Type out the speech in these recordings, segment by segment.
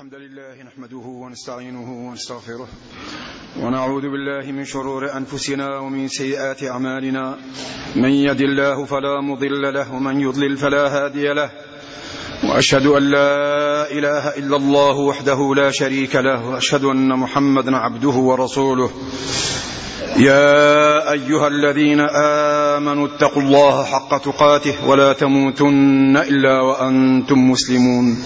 الحمد لله نحمده ونستعينه ونستغفره ونعوذ بالله من شرور أنفسنا ومن سيئات أعمالنا. من يهد الله فلا مضل له ومن يضلل فلا هادي له، وأشهد أن لا إله إلا الله وحده لا شريك له، وأشهد أن محمدا عبده ورسوله. يا أيها الذين آمنوا اتقوا الله حق تقاته ولا تموتن إلا وأنتم مسلمون.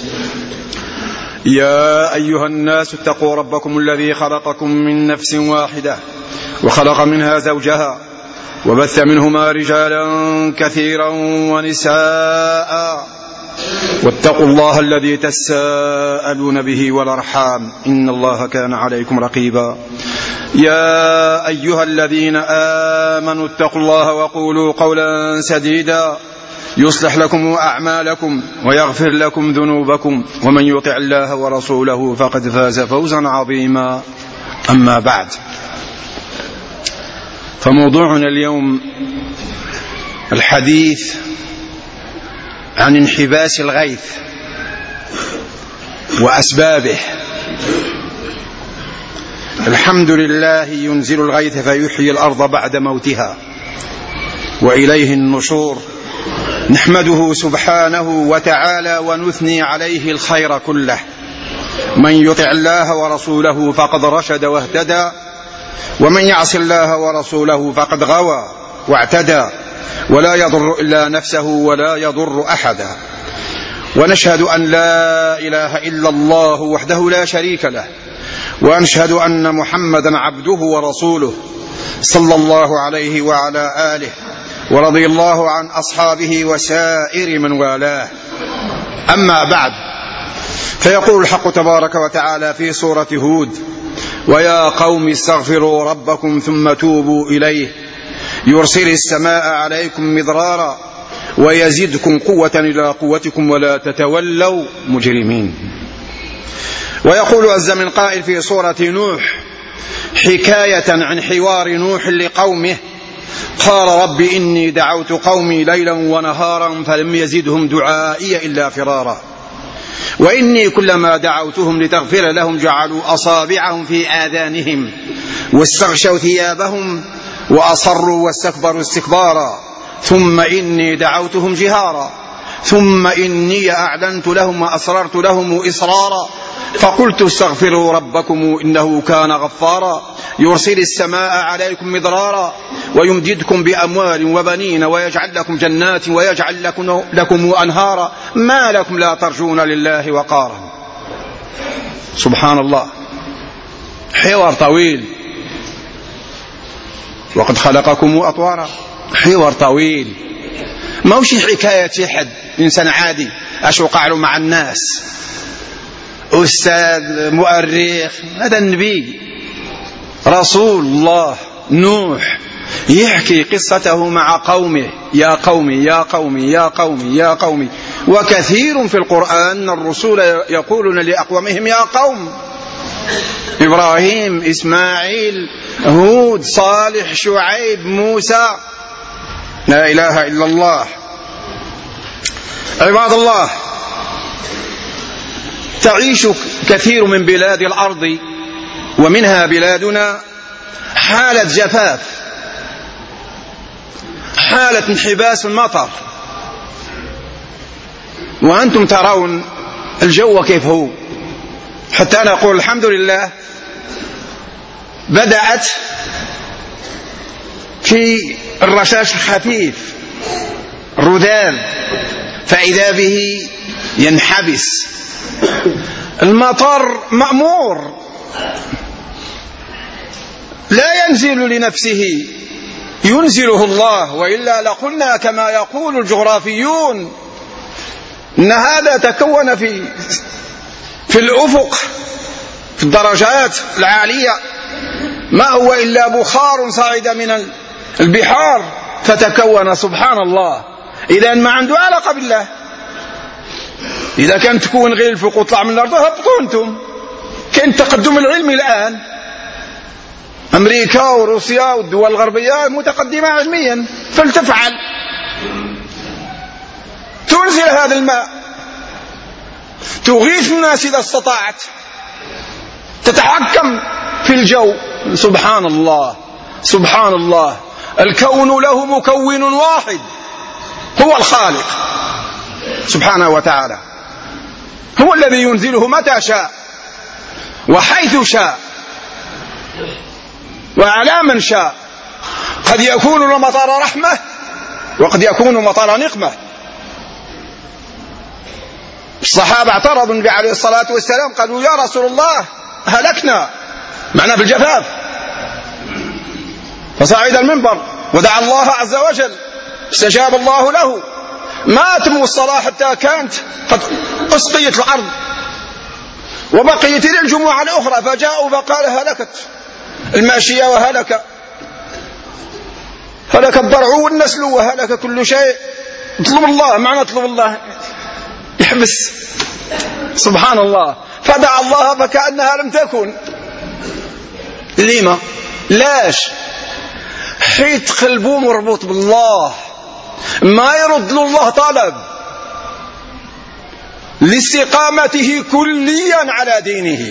يا أيها الناس اتقوا ربكم الذي خلقكم من نفس واحدة وخلق منها زوجها وبث منهما رجالا كثيرا ونساء، واتقوا الله الذي تساءلون به والأرحام إن الله كان عليكم رقيبا. يا أيها الذين آمنوا اتقوا الله وقولوا قولا سديدا يصلح لكم أعمالكم ويغفر لكم ذنوبكم، ومن يطع الله ورسوله فقد فاز فوزا عظيما. أما بعد، فموضوعنا اليوم الحديث عن انحباس الغيث وأسبابه. الحمد لله ينزل الغيث فيحيي الأرض بعد موتها وإليه النشور. نحمده سبحانه وتعالى ونثني عليه الخير كله. من يطع الله ورسوله فقد رشد واهتدى، ومن يعص الله ورسوله فقد غوى واعتدى، ولا يضر إلا نفسه ولا يضر أحدا. ونشهد أن لا إله إلا الله وحده لا شريك له، ونشهد أن محمدا عبده ورسوله صلى الله عليه وعلى آله، ورضي الله عن أصحابه وسائر من والاه. أما بعد، فيقول الحق تبارك وتعالى في سورة هود: ويا قوم استغفروا ربكم ثم توبوا إليه يرسل السماء عليكم مدرارا ويزدكم قوة إلى قوتكم ولا تتولوا مجرمين. ويقول عز من قائل في سورة نوح حكاية عن حوار نوح لقومه: قال رب إني دعوت قومي ليلا ونهارا فلم يزدهم دعائي إلا فرارا، وإني كلما دعوتهم لتغفر لهم جعلوا أصابعهم في آذانهم واستغشوا ثيابهم وأصروا واستكبروا استكبارا، ثم إني دعوتهم جهارا، ثم إني أعلنت لهم وأسررت لهم إسرارا، فقلت استغفروا ربكم إنه كان غفارا يرسل السماء عليكم مدرارا ويمددكم بأموال وبنين ويجعل لكم جنات ويجعل لكم أنهارا ما لكم لا ترجون لله وقارا. سبحان الله، حوار طويل. وقد خلقكم أطوارا، حوار طويل، ما وش حكاية حد إنسان عادي أش وقع له مع الناس، أستاذ مؤرخ. هذا النبي رسول الله نوح يحكي قصته مع قومه: يا قومي يا قومي يا قومي يا قومي. وكثير في القرآن الرسول يقولون لأقوامهم يا قوم: إبراهيم، إسماعيل، هود، صالح، شعيب، موسى. لا إله إلا الله. عباد الله، تعيش كثير من بلاد الأرض ومنها بلادنا حالة جفاف، حالة انحباس المطر، وأنتم ترون الجو كيف هو. حتى أنا أقول الحمد لله بدأت في الرشاش الخفيف الرذاذ، فإذا به ينحبس. المطر مأمور، لا ينزل لنفسه، ينزله الله، وإلا لقلنا كما يقول الجغرافيون إن هذا تكون في الأفق في الدرجات العالية، ما هو إلا بخار صعد من البحار فتكون. سبحان الله. إذا ما عنده علاقة بالله. إذا كان تكون غير الفوق وطلع من الأرض هبطوا أنتم. كان تقدم العلمي الآن، أمريكا وروسيا والدول الغربية متقدمة علميا، فلتفعل تنزل هذا الماء تغيث الناس إذا استطعت، تتحكم في الجو. سبحان الله سبحان الله، الكون له مكون واحد هو الخالق سبحانه وتعالى، هو الذي ينزله متى شاء وحيث شاء وعلى من شاء. قد يكون المطر رحمة وقد يكون مطر نقمة. الصحابة اعترضوا النبي عليه الصلاة والسلام، قالوا يا رسول الله هلكنا، معنا بالجفاف، فصعد المنبر ودعا الله عز وجل، استجاب الله له، ما تم الصلاة حتى كانت قد أسقيت الأرض وبقيت إلى الجمعة الأخرى، فجاءوا فقال هلكت الماشية وهلك الضرع والنسل وهلك كل شيء. اطلب الله، معنى اطلب الله يحبس. سبحان الله، فدعا الله فكأنها لم تكن. لما؟ لاش؟ حيت قلبه مربوط بالله، ما يرد له الله طلب، لاستقامته كليا على دينه.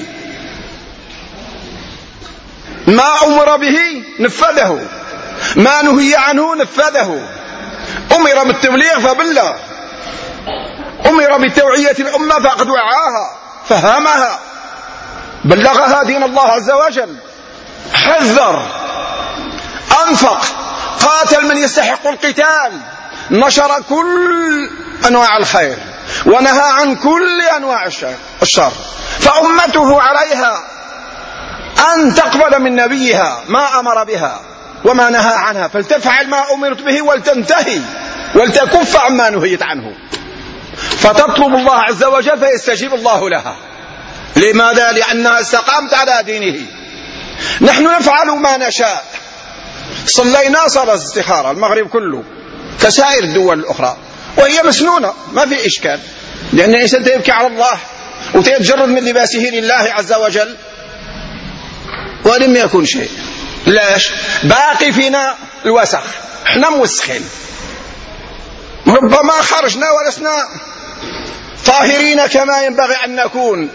ما أمر به نفذه، ما نهي عنه نفذه. أمر بالتبليغ فبلغ، أمر بتوعية الأمة فقد وعاها فهمها، بلغها دين الله عز وجل، حذر، أنفق، قاتل من يستحق القتال، نشر كل أنواع الخير ونهى عن كل أنواع الشر. فأمته عليها أن تقبل من نبيها ما أمر بها وما نهى عنها، فلتفعل ما أمرت به ولتنتهي ولتكف عما نهيت عنه، فتطلب الله عز وجل فيستجيب الله لها. لماذا؟ لأنها استقامت على دينه. نحن نفعل ما نشاء، صلينا صلاة استخارة المغرب كله كسائر الدول الأخرى، وهي مسنونة ما في إشكال، لأن الإنسان يبكي على الله وتيتجرد من لباسه لله عز وجل ولم يكن شيء. لاش؟ باقي فينا الوسخ، احنا موسخين، ربما خرجنا ولسنا طاهرين كما ينبغي أن نكون.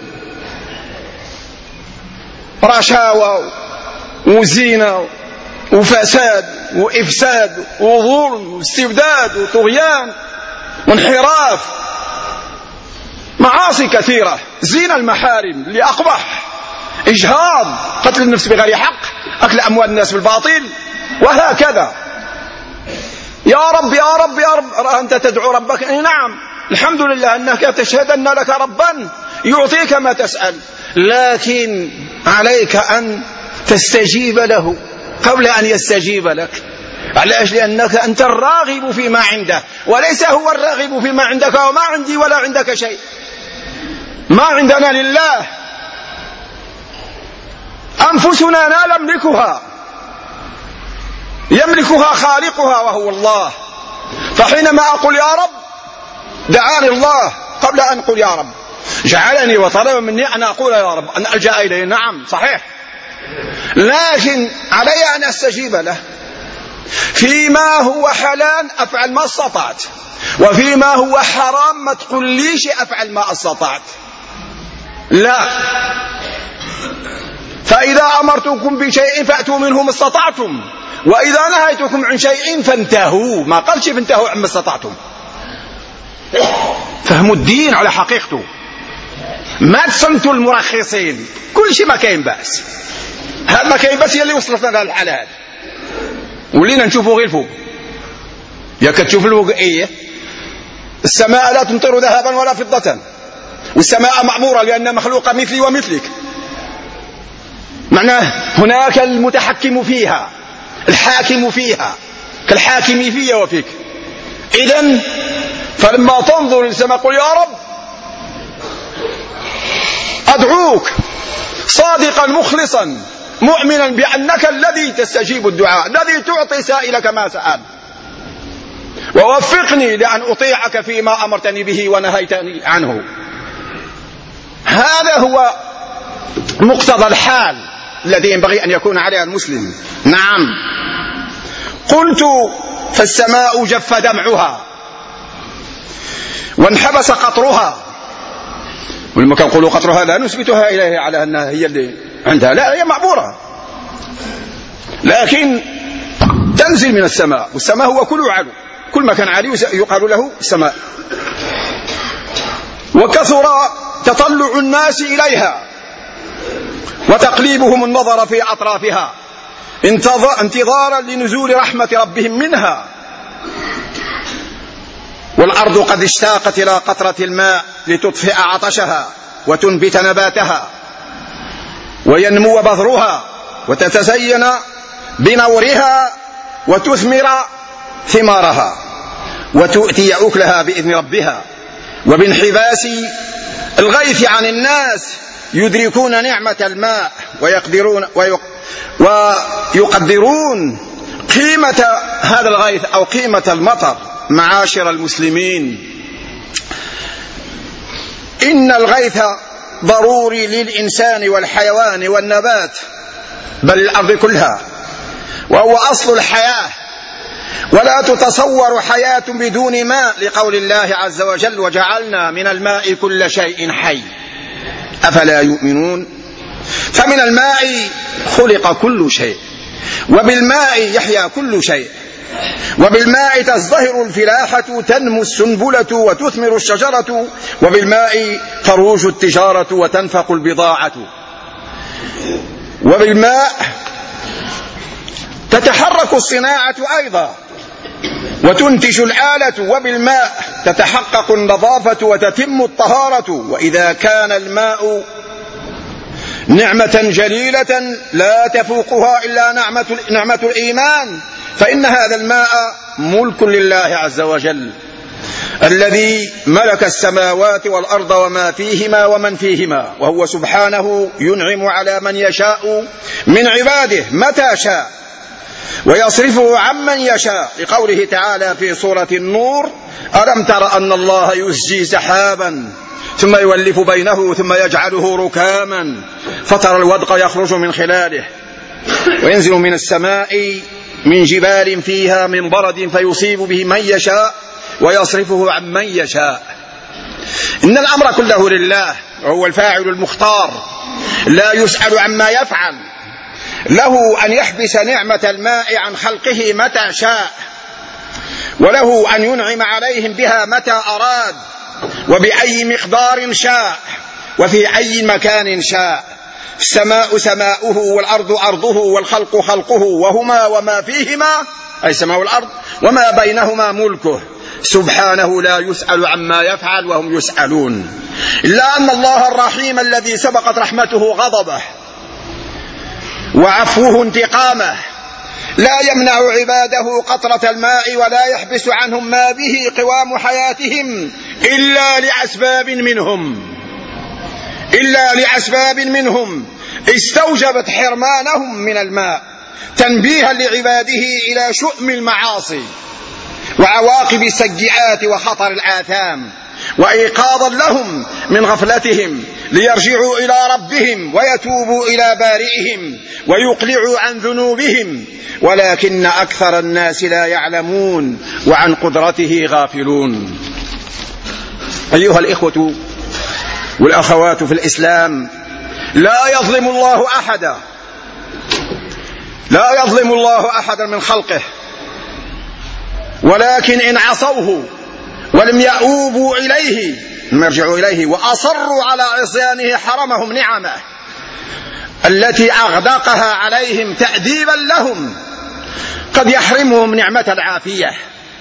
رشاوى وزينة وفساد وإفساد وظلم واستبداد وطغيان وانحراف، معاصي كثيرة، زين المحارم لأقبح، إجهاض، قتل النفس بغير حق، أكل أموال الناس بالباطل، وهكذا. يا رب يا رب يا رب، أنت تدعو ربك؟ نعم، الحمد لله أنك تشهد أن لك ربا يعطيك ما تسأل، لكن عليك أن تستجيب له قبل أن يستجيب لك. علاش؟ لأنك أنت الراغب فيما عنده وليس هو الراغب فيما عندك، وما عندي ولا عندك شيء، ما عندنا لله. أنفسنا لا نملكها، يملكها خالقها وهو الله. فحينما أقول يا رب دعاني الله قبل أن أقول يا رب، جعلني وطلب مني أن أقول يا رب، أن ألجأ إليه. نعم صحيح، لكن علي أن أستجيب له. فيما هو حلال أفعل ما استطعت، وفيما هو حرام ما تقوليش أفعل ما استطعت، لا. فإذا أمرتكم بشيء فأتوا منه ما استطعتم، وإذا نهيتكم عن شيء فانتهوا، ما قالش فانتهوا عما استطعتم. فهموا الدين على حقيقته، ما تصنتوا المرخصين، كل شيء ما كاين بأس. هذا ما كاين بأس هي اللي وصلتنا للحالة هذه، ولينا نشوفوا غير فوق. يا كتشوف الفوق ايه؟ السماء لا تمطر ذهبا ولا فضة، والسماء معمورة لأنها مخلوقة مثلي ومثلك. معناه هناك المتحكم فيها، الحاكم فيها، كالحاكم في وفيك. إذن فلما تنظر للسماء قل يا رب أدعوك صادقا مخلصا مؤمنا بأنك الذي تستجيب الدعاء، الذي تعطي سائلك ما سأل، ووفقني لأن أطيعك فيما أمرتني به ونهيتني عنه. هذا هو مقتضى الحال الذي ينبغي أن يكون عليه المسلم. نعم، قلت فالسماء جف دمعها وانحبس قطرها ولما كنقولوا قطرها لا نثبتها إليه على أنها هي اللي عندها، لا، هي معبورة، لكن تنزل من السماء، والسماء هو كل علو، كل ما كان عالي يقال له السماء. وكثر تطلع الناس إليها وتقليبهم النظر في أطرافها انتظارا لنزول رحمة ربهم منها. والأرض قد اشتاقت إلى قطرة الماء لتطفئ عطشها وتنبت نباتها وينمو بذرها وتتزين بنورها وتثمر ثمارها وتؤتي أكلها بإذن ربها. وبانحباس الغيث عن الناس يدركون نعمة الماء ويقدرون قيمة هذا الغيث أو قيمة المطر. معاشر المسلمين، إن الغيث ضروري للإنسان والحيوان والنبات بل الأرض كلها، وهو أصل الحياة، ولا تتصور حياة بدون ماء، لقول الله عز وجل: وجعلنا من الماء كل شيء حي أفلا يؤمنون. فمن الماء خلق كل شيء، وبالماء يحيا كل شيء، وبالماء تزدهر الفلاحة، تنمو السنبلة وتثمر الشجرة، وبالماء تروج التجارة وتنفق البضاعة، وبالماء تتحرك الصناعة أيضا وتنتج الآلة، وبالماء تتحقق النظافة وتتم الطهارة. وإذا كان الماء نعمة جليلة لا تفوقها إلا نعمة الإيمان، فإن هذا الماء ملك لله عز وجل الذي ملك السماوات والأرض وما فيهما ومن فيهما، وهو سبحانه ينعم على من يشاء من عباده متى شاء ويصرفه عمن يشاء، لقوله تعالى في سورة النور: ألم تر أن الله يزجي سحابا ثم يولف بينه ثم يجعله ركاما فترى الودق يخرج من خلاله وينزل من السماء من جبال فيها من برد فيصيب به من يشاء ويصرفه عن من يشاء. إن الأمر كله لله، وهو الفاعل المختار، لا يسأل عما يفعل. له أن يحبس نعمة الماء عن خلقه متى شاء، وله أن ينعم عليهم بها متى أراد، وبأي مقدار شاء، وفي أي مكان شاء. السماء سماؤه، والأرض أرضه، والخلق خلقه، وهما وما فيهما، أي السماء والأرض، وما بينهما ملكه، سبحانه لا يسأل عما يفعل وهم يسألون. إلا أن الله الرحيم الذي سبقت رحمته غضبه وعفوه انتقامه لا يمنع عباده قطرة الماء ولا يحبس عنهم ما به قوام حياتهم إلا لأسباب منهم استوجبت حرمانهم من الماء، تنبيها لعباده إلى شؤم المعاصي وعواقب السيئات وخطر الآثام، وإيقاظا لهم من غفلتهم ليرجعوا إلى ربهم ويتوبوا إلى بارئهم ويقلعوا عن ذنوبهم، ولكن أكثر الناس لا يعلمون وعن قدرته غافلون. أيها الإخوة والأخوات في الإسلام، لا يظلم الله أحدا من خلقه، ولكن إن عصوه ولم يؤوبوا إليه، لم يرجعوا إليه، وأصروا على عصيانه حرمهم نعمه التي أغدقها عليهم تأديبا لهم. قد يحرمهم نعمة العافية،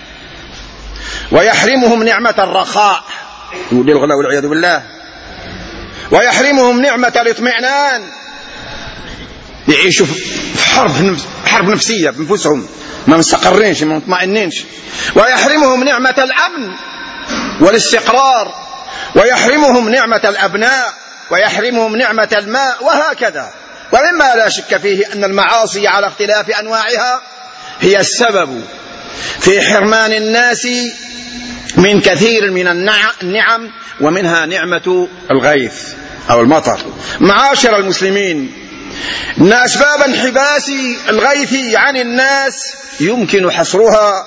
ويحرمهم نعمة الرخاء والعياذ بالله، ويحرمهم نعمة الاطمئنان، يعيشوا في حرب نفسية بنفسهم، ما مستقرينش ما مطمئنينش. ويحرمهم نعمة الأمن والاستقرار، ويحرمهم نعمة الأبناء، ويحرمهم نعمة الماء، وهكذا. ومما لا شك فيه أن المعاصي على اختلاف أنواعها هي السبب في حرمان الناس من كثير من النعم، ومنها نعمة الغيث أو المطر. معاشر المسلمين، إن أسباب انحباس الغيث عن الناس يمكن حصرها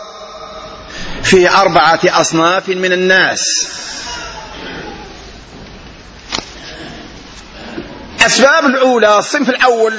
في 4 أصناف من الناس. الأسباب الأولى، الصنف الأول،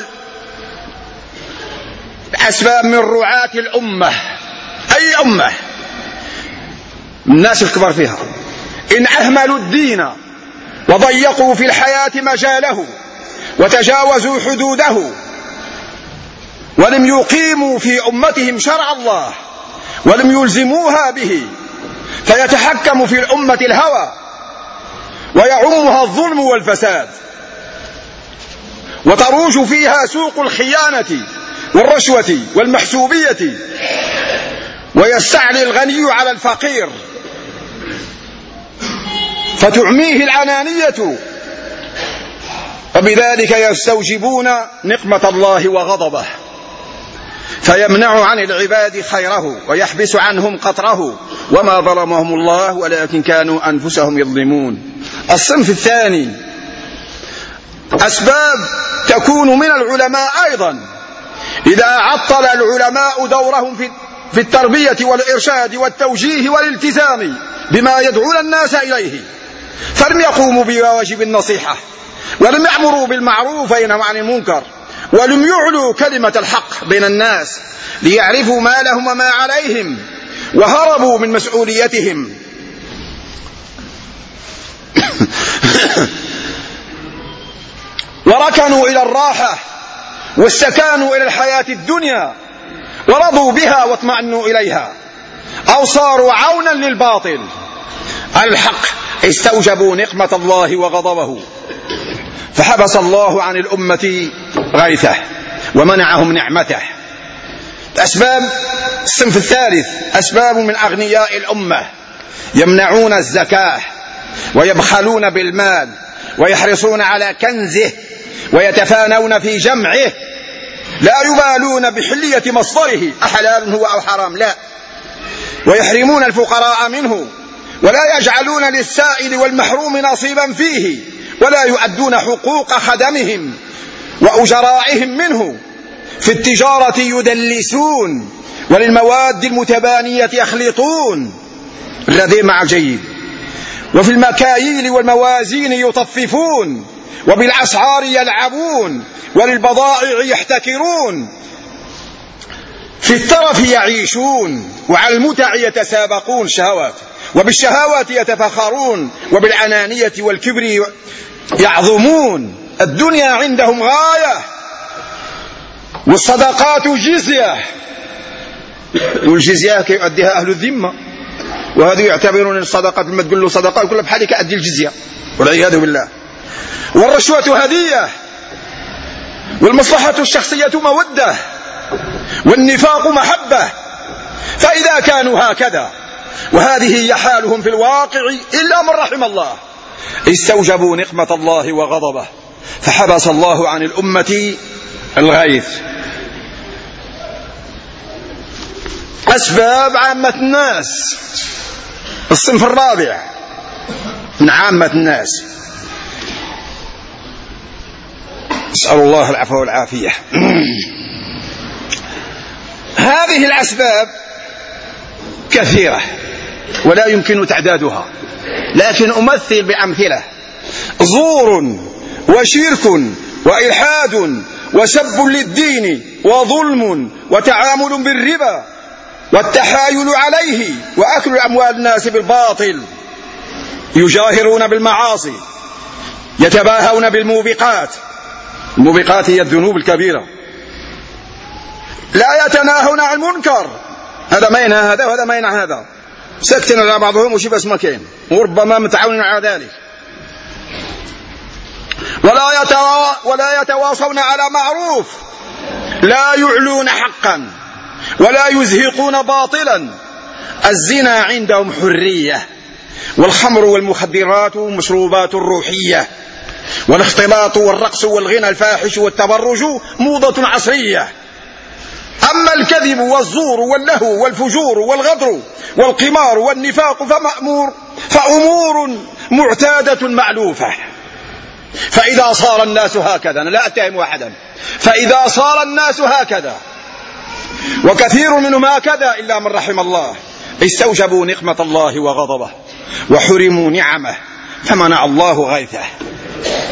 أسباب من رعاة الأمة، أي أمة، الناس الكبار فيها، إن أهملوا الدين وضيقوا في الحياة مجاله وتجاوزوا حدوده ولم يقيموا في أمتهم شرع الله ولم يلزموها به، فيتحكم في الأمة الهوى ويعمها الظلم والفساد، وتروج فيها سوق الخيانة والرشوة والمحسوبية، ويستعلي الغني على الفقير فتعميه العنانية، وبذلك يستوجبون نقمة الله وغضبه، فيمنع عن العباد خيره ويحبس عنهم قطره، وما ظلمهم الله ولكن كانوا أنفسهم يظلمون. الصنف الثاني، أسباب تكون من العلماء أيضا، إذا عطل العلماء دورهم في التربية والإرشاد والتوجيه والالتزام بما يدعون الناس إليه، فلم يقوموا بواجب النصيحة ولم يأمروا بالمعروف وينهوا عن المنكر ولم يعلوا كلمة الحق بين الناس ليعرفوا ما لهم وما عليهم، وهربوا من مسؤوليتهم وركنوا إلى الراحة واستكانوا إلى الحياة الدنيا ورضوا بها واطمأنوا إليها، أو صاروا عونا للباطل على الحق، استوجبوا نقمة الله وغضبه، فحبس الله عن الأمة غيثه ومنعهم نعمته. أسباب الصنف الثالث، أسباب من أغنياء الأمة، يمنعون الزكاة ويبخلون بالمال ويحرصون على كنزه ويتفانون في جمعه، لا يبالون بحلية مصدره أحلال هو أو حرام، لا، ويحرمون الفقراء منه ولا يجعلون للسائل والمحروم نصيبا فيه، ولا يؤدون حقوق خدمهم وأجرائهم منه. في التجارة يدلسون وللمواد المتبانية يخلطون الرديء مع الجيد، وفي المكاييل والموازين يطففون، وبالأسعار يلعبون، وللبضائع يحتكرون، في الترف يعيشون، وعلى المتع يتسابقون الشهوات، وبالشهوات يتفخرون، وبالأنانية والكبر يعظمون. الدنيا عندهم غاية، والصدقات جزية، والجزية كيؤديها أهل الذمة، وهذا يعتبرون الصدقات لما تقول له صدقة يقول له بحالك أدي الجزية والعياذ بالله. والرشوة هدية، والمصلحة الشخصية مودة، والنفاق محبة. فإذا كانوا هكذا وهذه هي حالهم في الواقع إلا من رحم الله، استوجبوا نقمة الله وغضبه، فحبس الله عن الأمة الغيث. أسباب عامة الناس، الصنف الرابع من عامة الناس، نسأل الله العفو والعافية. هذه الأسباب كثيرة ولا يمكن تعدادها، لكن أمثل بأمثلة: زور وشرك وإلحاد وسب للدين وظلم وتعامل بالربا والتحايل عليه وأكل أموال الناس بالباطل، يجاهرون بالمعاصي، يتباهون بالموبقات، الموبقات هي الذنوب الكبيرة، لا يتناهون عن المنكر، هذا ما ينهى هذا وهذا ما ينهى هذا، سكتنا على بعضهم وشي بس مكان، وربما متعاونين على ذلك، ولا يتواصون على معروف، لا يعلون حقا ولا يزهقون باطلا. الزنا عندهم حرية، والخمر والمخدرات مشروبات روحية، والاختلاط والرقص والغنى الفاحش والتبرج موضة عصرية. أما الكذب والزور واللهو والفجور والغدر والقمار والنفاق فأمور معتادة مألوفة. فإذا صار الناس هكذا، أنا لا أتهم أحدا، فإذا صار الناس هكذا وكثير منهم هكذا إلا من رحم الله، استوجبوا نقمة الله وغضبه وحرموا نعمه، فمنع الله غيثه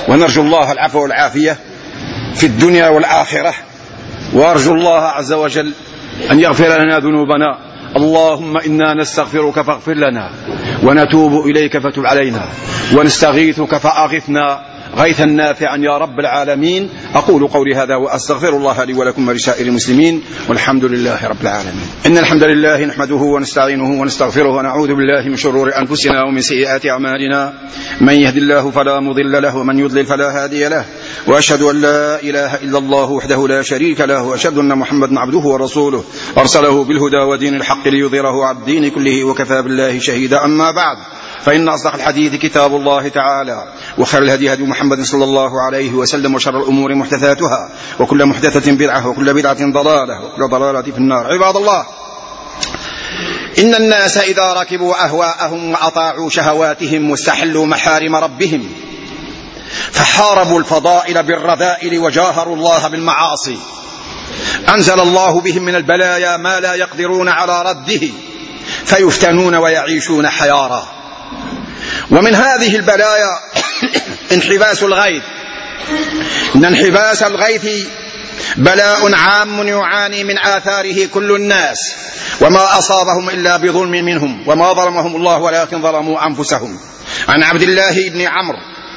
ونرجو الله العفو والعافية في الدنيا والآخرة، وأرجو الله عز وجل أن يغفر لنا ذنوبنا. اللهم إنا نستغفرك فاغفر لنا، ونتوب إليك فتب علينا، ونستغيثك فأغثنا غيثا نافعا يا رب العالمين. أقول قولي هذا وأستغفر الله لي ولكم ولسائر المسلمين، والحمد لله رب العالمين. إن الحمد لله نحمده ونستعينه ونستغفره، ونعوذ بالله من شرور أنفسنا ومن سيئات أعمالنا. من يهد الله فلا مضل له، ومن يضلل فلا هادي له، وأشهد أن لا إله إلا الله وحده لا شريك له، وأشهد أن محمدا عبده ورسوله أرسله بالهدى ودين الحق ليظهره على الدين كله، وكفى بالله شهيدا. أما بعد، فإن أصدق الحديث كتاب الله تعالى، وخير الهدي هدي محمد صلى الله عليه وسلم، وشر الأمور محدثاتها، وكل محدثة بدعة، وكل بدعة ضلالة، وكل ضلالة في النار. عباد الله، إن الناس إذا ركبوا أهواءهم وأطاعوا شهواتهم واستحلوا محارم ربهم فحاربوا الفضائل بالرذائل وجاهروا الله بالمعاصي، أنزل الله بهم من البلايا ما لا يقدرون على رده، فيفتنون ويعيشون حيارا. ومن هذه البلايا انحباس الغيث. إن انحباس الغيث بلاء عام يعاني من آثاره كل الناس، وما أصابهم إلا بظلم منهم، وما ظلمهم الله ولكن ظلموا أنفسهم. عن عبد الله بن عمرو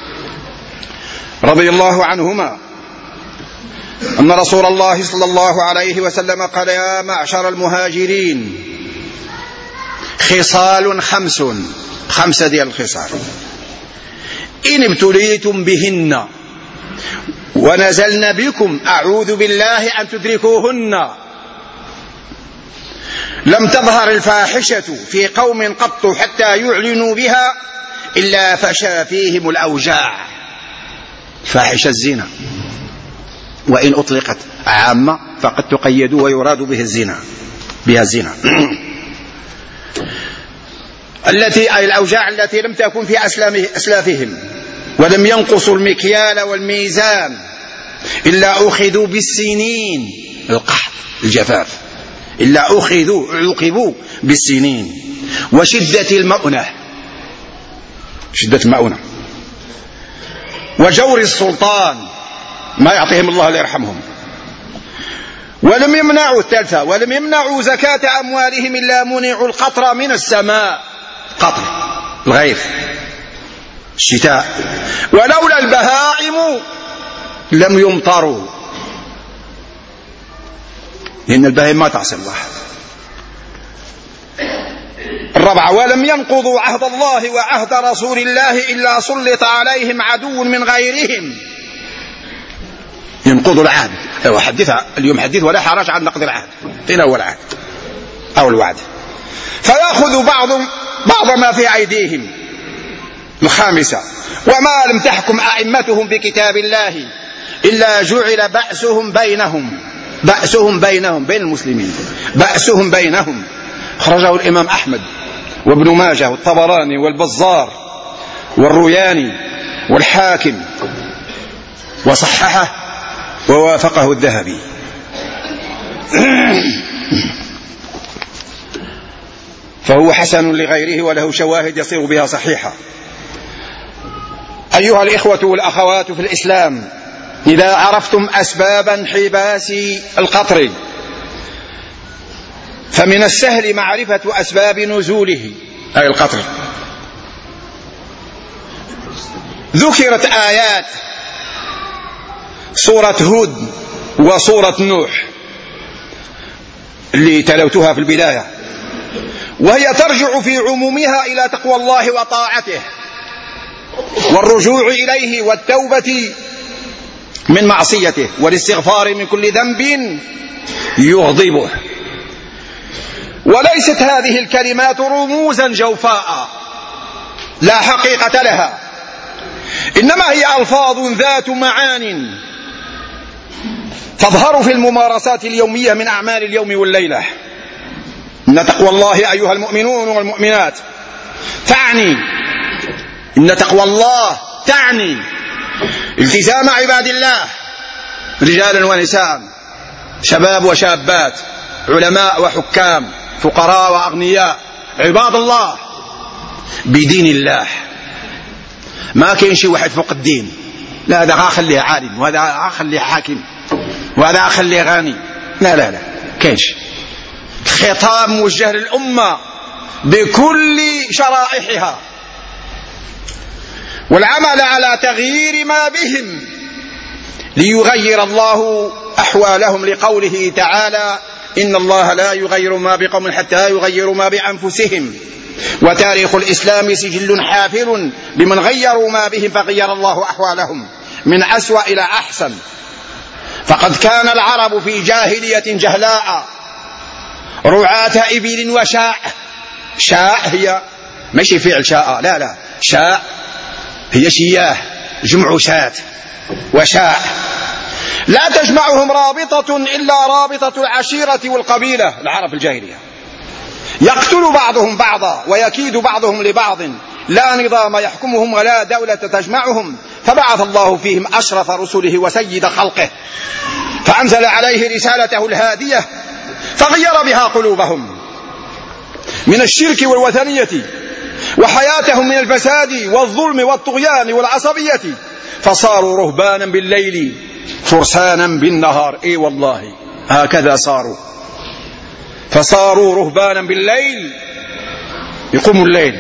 رضي الله عنهما أن رسول الله صلى الله عليه وسلم قال: يا معشر المهاجرين، خصال خمسة ديال الخصال إن ابتليتم بهن ونزلن بكم أعوذ بالله أن تدركوهن. لم تظهر الفاحشة في قوم قط حتى يعلنوا بها إلا فشى فيهم الأوجاع. فاحشة الزنا، وإن أطلقت عامة فقد تقيد ويراد بها الزنا أي الأوجاع التي لم تكن في أسلافهم، ولم ينقصوا المكيال والميزان إلا أخذوا بالسنين، القحط الجفاف، إلا عوقبوا بالسنين وشدة المؤنة، وجور السلطان، ما يعطيهم الله ليرحمهم. ولم يمنعوا زكاة أموالهم إلا منعوا القطر من السماء، قطر الغيث الشتاء، ولولا البهائم لم يمطروا، لأن البهائم ما تعصي الله. الرابعة: ولم ينقضوا عهد الله وعهد رسول الله إلا سلط عليهم عدو من غيرهم. ينقضوا العهد، اليوم حديث ولا حرج عن نقض العهد، فين هو العهد أو الوعد؟ فيأخذ بعض ما في أيديهم. الخامسة: وما لم تحكم أئمتهم بكتاب الله إلا جعل بأسهم بينهم بين المسلمين، بأسهم بينهم. خرجه الإمام أحمد وابن ماجه والطبراني والبزار والروياني والحاكم، وصححه ووافقه الذهبي. فهو حسن لغيره وله شواهد يصير بها صحيحة. أيها الإخوة والأخوات في الإسلام، إذا عرفتم أسباب انحباس القطر فمن السهل معرفة أسباب نزوله، أي القطر. ذكرت آيات سورة هود وسورة نوح اللي تلوتها في البداية، وهي ترجع في عمومها إلى تقوى الله وطاعته والرجوع إليه والتوبة من معصيته والاستغفار من كل ذنب يغضبه. وليست هذه الكلمات رموزا جوفاء لا حقيقة لها، إنما هي ألفاظ ذات معان تظهر في الممارسات اليومية من أعمال اليوم والليلة. إن تقوى الله أيها المؤمنون والمؤمنات تعني التزام عباد الله، رجالا ونساء، شباب وشابات، علماء وحكام، فقراء وأغنياء، عباد الله، بدين الله. ما كاين شي واحد فوق الدين، لا هذا خليه عالم، وهذا خليه حاكم، وهذا خليه غني. لا لا لا، كاينش. الخطاب موجه للأمة بكل شرائحها، والعمل على تغيير ما بهم ليغير الله أحوالهم، لقوله تعالى: إن الله لا يغير ما بقوم حتى يغيروا ما بأنفسهم، وتاريخ الإسلام سجل حافل بمن غيروا ما بهم فغير الله أحوالهم من أسوأ إلى أحسن. فقد كان العرب في جاهلية جهلاء رعاة إبل وشاء. شاء هي ماشي فعل شاء، لا لا، شاء هي شياه، جمع شاة، وشاء لا تجمعهم رابطة إلا رابطة العشيرة والقبيلة. العرب الجاهلية يقتل بعضهم بعضا ويكيد بعضهم لبعض، لا نظام يحكمهم ولا دولة تجمعهم. فبعث الله فيهم أشرف رسله وسيد خلقه، فأنزل عليه رسالته الهادية، فغير بها قلوبهم من الشرك والوثنية، وحياتهم من الفساد والظلم والطغيان والعصبية، فصاروا رهبانا بالليل فرسانا بالنهار. اي والله هكذا صاروا، فصاروا رهبانا بالليل يقوموا الليل،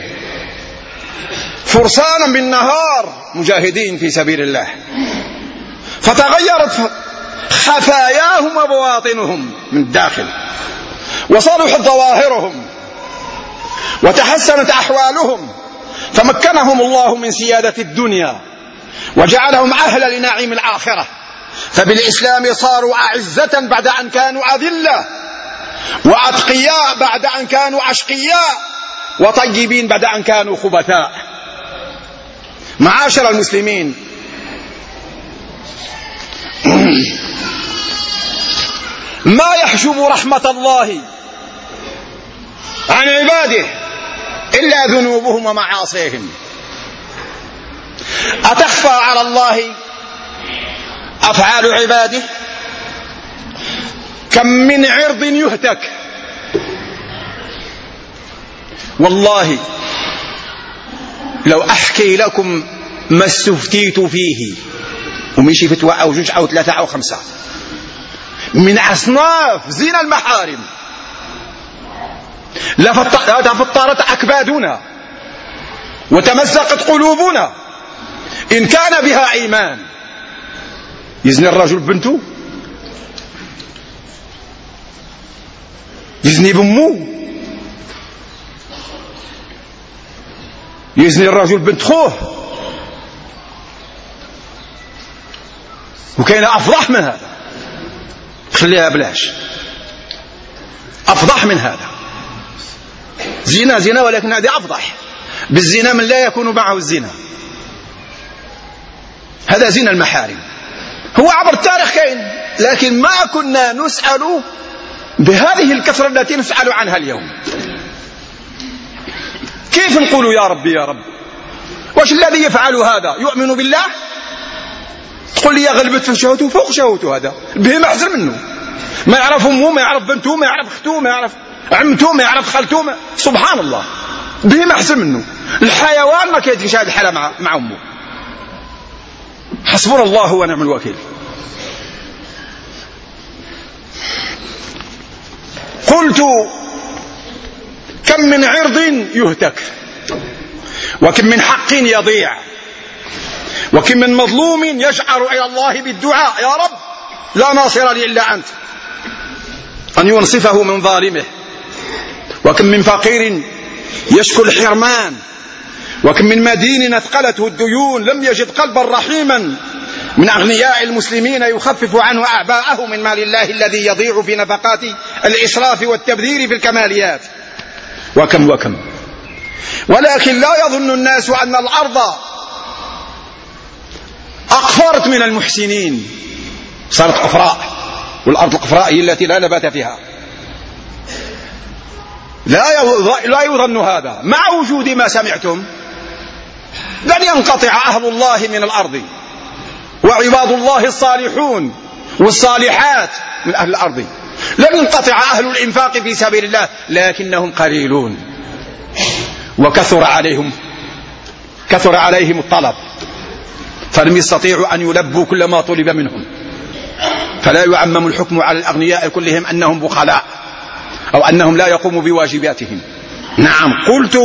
فرسانا بالنهار مجاهدين في سبيل الله. فتغيرت خفاياهم وبواطنهم من الداخل، وصلحت ظواهرهم، وتحسنت أحوالهم، فمكنهم الله من سيادة الدنيا وجعلهم أهلا لنعيم الآخرة. فبالإسلام صاروا أعزة بعد أن كانوا أذلة، وأتقياء بعد أن كانوا أشقياء، وطيبين بعد أن كانوا خبثاء. معاشر المسلمين، ما يحجب رحمة الله عن عباده إلا ذنوبهم ومعاصيهم. أتخفى على الله أفعال عباده؟ كم من عرض يهتك. والله لو أحكي لكم ما استفتيت فيه، ومشي فتوى أو جوج أو ثلاثة أو خمسة من أصناف زنا المحارم، لفطرت أكبادنا وتمزقت قلوبنا. إن كان بها إيمان يزني الرجل بنته، يزني بأمه، يزني الرجل بنت خوه، وكاين أفضح من هذا. خليها بلاش، أفضح من هذا. زنا زنا، ولكن هذه أفضح. بالزنا من لا يكون معه الزنا، هذا زنا المحارم. هو عبر التاريخ كاين، لكن ما كنا نسأل بهذه الكثرة التي نسأل عنها اليوم. كيف نقول يا ربي يا رب؟ واش الذي يفعل هذا يؤمن بالله؟ تقول لي غلبت في شهوته فوق شهوته، هذا بهيمة أحسن منه، ما يعرف أمه، ما يعرف بنته، ما يعرف أخته، ما يعرف عمته، ما يعرف خالته، سبحان الله، بهيمة أحسن منه. الحيوان ما كيديرش هذه الحالة مع أمه. حسبنا الله ونعم الوكيل. قلت كم من عرض يهتك، وكم من حق يضيع، وكم من مظلوم يشعر إلى الله بالدعاء: يا رب لا ناصر لي إلا أنت، أن ينصفه من ظالمه. وكم من فقير يشكو الحرمان، وكم من مدين أثقلته الديون لم يجد قلبا رحيما من أغنياء المسلمين يخفف عنه أعباءه من مال الله الذي يضيع في نفقات الإسراف والتبذير في الكماليات. وكم وكم. ولكن لا يظن الناس أن الأرض أقفرت من المحسنين، صارت قفراء، والأرض القفراء هي التي لا نبات فيها. لا يظن هذا. مع وجود ما سمعتم لن ينقطع أهل الله من الأرض، وعباد الله الصالحون والصالحات من أهل الأرض. لن ينقطع أهل الإنفاق في سبيل الله، لكنهم قليلون، وكثر عليهم الطلب. فلم يستطيعوا أن يلبوا كل ما طلب منهم. فلا يعمم الحكم على الأغنياء كلهم أنهم بخلاء أو أنهم لا يقوموا بواجباتهم. نعم، قلت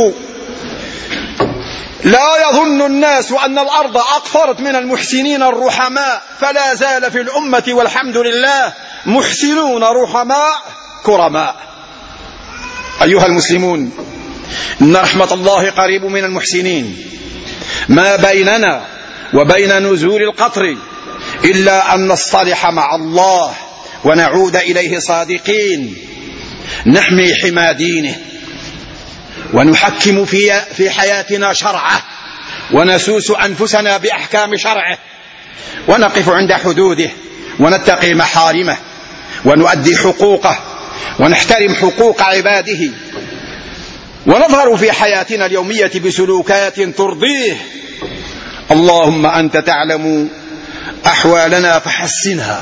لا يظن الناس أن الأرض أقفرت من المحسنين الرحماء، فلا زال في الأمة والحمد لله محسنون رحماء كرماء. أيها المسلمون، إن رحمة الله قريب من المحسنين. ما بيننا وبين نزول القطر إلا أن نصطلح مع الله ونعود إليه صادقين، نحمي حمى دينه ونحكم في حياتنا شرعه، ونسوس أنفسنا بأحكام شرعه، ونقف عند حدوده، ونتقي محارمه، ونؤدي حقوقه، ونحترم حقوق عباده، ونظهر في حياتنا اليومية بسلوكات ترضيه. اللهم أنت تعلم أحوالنا فحسنها،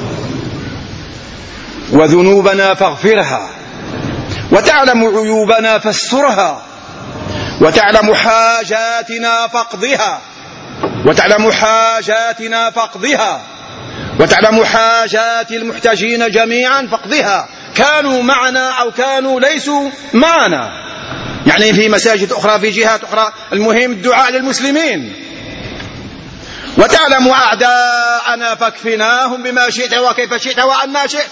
وذنوبنا فاغفرها، وتعلم عيوبنا فاسترها، وتعلم حاجاتنا فاقضها، وتعلم حاجاتنا فاقضها، وتعلم حاجات المحتاجين جميعا فاقضها، كانوا معنا أو كانوا ليسوا معنا، يعني في مساجد أخرى في جهات أخرى. المهم الدعاء للمسلمين. وتعلم أعداءنا فاكفناهم بما شئت وكيف شئت وأنا شئت.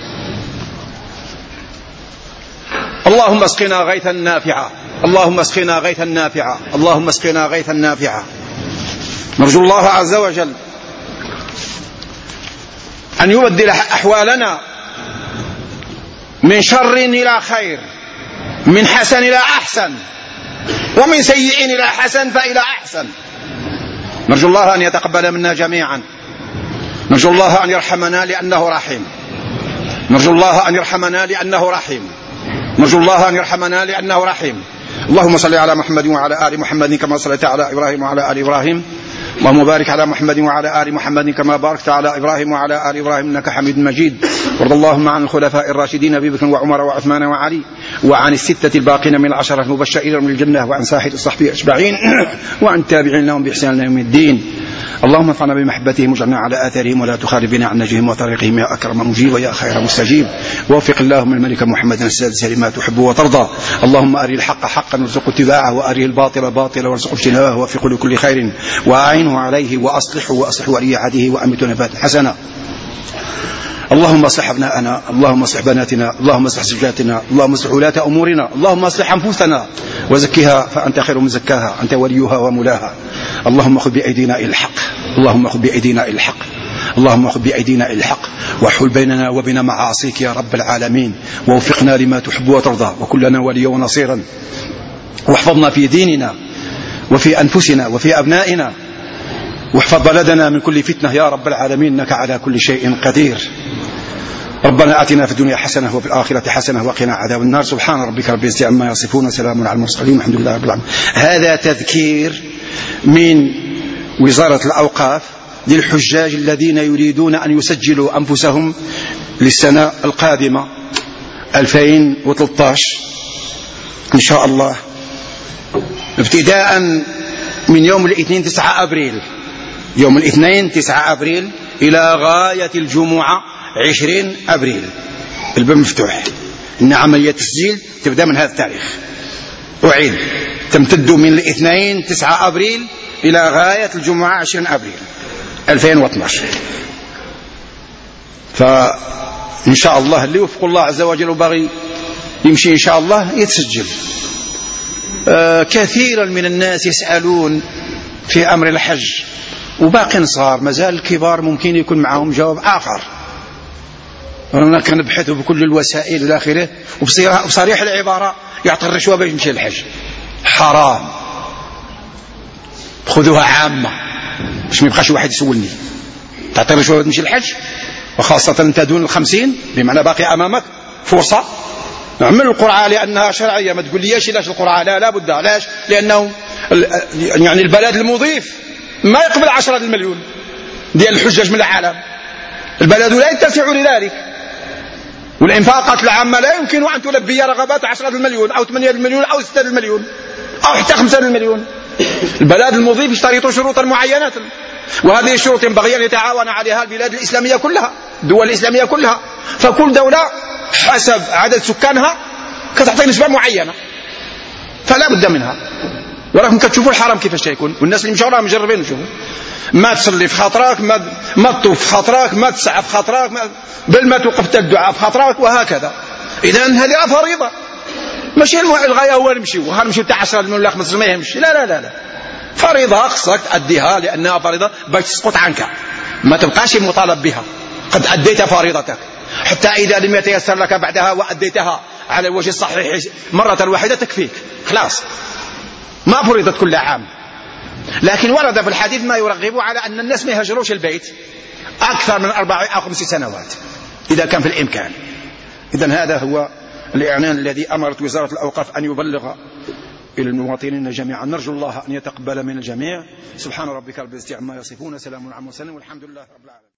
اللهم اسقنا غيثا نافعا، اللهم اسقنا غيثا نافعا، اللهم اسقنا غيثا نافعا. نرجو الله عز وجل أن يبدل أحوالنا من شر إلى خير، من حسن إلى أحسن، ومن سيء إلى حسن فإلى أحسن. نرجو الله أن يتقبل منا جميعا. نرجو الله أن يرحمنا لأنه رحيم. نرجو الله أن يرحمنا لأنه رحيم. نرجو الله أن يرحمنا لأنه رحيم. اللهم صل على محمد وعلى آل محمد كما صليت على إبراهيم وعلى آل إبراهيم. اللهم بارك على محمد وعلى آل محمد كما باركت على إبراهيم وعلى آل إبراهيم إنك حميد مجيد. وارض اللهم عن الخلفاء الراشدين أبي بكر وعمر وعثمان وعلي، وعن الستة الباقين من العشرة المبشرين من الجنة، وعن سائر الصحابة أجمعين، وعن التابعين لهم بإحسان إلى يوم الدين. اللهم انفعنا بمحبتهم واجعلنا على آثارهم ولا تخالفنا عن نهجهم وطريقهم يا أكرم مجيب ويا خير مستجيب. ووفق اللهم الملك محمد السادس لما تحب وترضى. اللهم أري الحق حقا وارزق اتباعه، وأري الباطل باطلا وارزق اجتنابه، ووفق لكل خير وأعينه عليه وأصلح ولي عهده وأمت نبات حسنا. اللهم اصلح أبناءنا، اللهم اصلح بناتنا، اللهم اصلح زوجاتنا، اللهم اصلح ولاة أمورنا، اللهم اصلح أنفسنا وزكها فأنت خير من زكاها، أنت وليها ومولاها. اللهم خذ بأيدينا إلى الحق، اللهم خذ بأيدينا إلى الحق، اللهم خذ بأيدينا إلى الحق، واحول بيننا وبين معاصيك يا رب العالمين، ووفقنا لما تحب وترضى، وكلنا وليا ونصيرا، واحفظنا في ديننا وفي أنفسنا وفي أبنائنا، واحفظ بلدنا من كل فتنة يا رب العالمين، إنك على كل شيء قدير. ربنا آتنا في الدنيا حسنة وفي الآخرة حسنة وقنا عذاب النار. سبحان ربك رب العزة عما يصفون وسلام على المرسلين والحمد لله رب العالمين. هذا تذكير من وزارة الأوقاف للحجاج الذين يريدون أن يسجلوا أنفسهم للسنة القادمة 2013 إن شاء الله، ابتداء من يوم الاثنين 9 أبريل، يوم الاثنين 9 أبريل إلى غاية الجمعة 20 أبريل. الباب مفتوح. إن عملية التسجيل تبدأ من هذا التاريخ، أعيد، تمتد من الاثنين 9 أبريل إلى غاية الجمعة 20 أبريل 2012. فإن شاء الله اللي وفق الله عز وجل وبغي يمشي إن شاء الله يتسجل. كثيرا من الناس يسألون في أمر الحج، وباقي صغار، مازال الكبار ممكن يكون معهم جواب آخر. أنا كنبحث بكل الوسائل إلى آخره، وبصريح العبارة يعطي الرشوة باش يمشي الحج. حرام، خذوها عامة باش ما يبقاش واحد يسولني. تعطي الرشوة باش تمشي الحج، وخاصة أنت دون 50، بمعنى باقي أمامك فرصة. نعمل القرعة لأنها شرعية، ما تقول ليش علاش القرعة؟ لا بد. علاش؟ لأنه يعني البلد المضيف ما يقبل 10 مليون ديال الحجاج من العالم، البلد لا يتسع لذلك، والإنفاقات العامة لا يمكن أن تلبي رغبات 10 مليون أو 8 مليون أو 6 مليون أو حتى 5 مليون. البلد المضيف يشترط شروطا معينة، وهذه الشروط ينبغي أن يتعاون عليها البلاد الإسلامية كلها، الدول الإسلامية كلها. فكل دولة حسب عدد سكانها كتعطي نسبة معينة، فلا بد منها. وراكم كتشوفوا الحرم كيفاش يكون، والناس اللي مشاو راهم مجربين يشوفوا، ما تصلي في خاطرك، ما تطوف في خاطرك، ما تسعى في خاطرك، بل ما توقف الدعاء في خاطرك، وهكذا. إذن هذه فريضة، ماشي الغاية هو نمشيو تاع 10 مليون ولا 15 ما يهمش، لا لا لا لا، فريضة خصك تأديها لأنها فريضة باش تسقط عنك، ما تبقاش مطالب بها، قد أديت فريضتك، حتى إذا لم يتيسر لك بعدها وأديتها على الوجه الصحيح مرة واحدة تكفيك خلاص، ما فرضت كل عام. لكن ورد في الحديث ما يرغب على أن الناس ما يهجروش البيت أكثر من 4 أو 5 سنوات إذا كان في الإمكان. إذن هذا هو الإعلان الذي أمرت وزارة الأوقاف أن يبلغ إلى المواطنين جميعا. نرجو الله أن يتقبل من الجميع. سبحان ربك رب العزة عما يصفون، سلام على المرسلين، والحمد لله رب العالمين.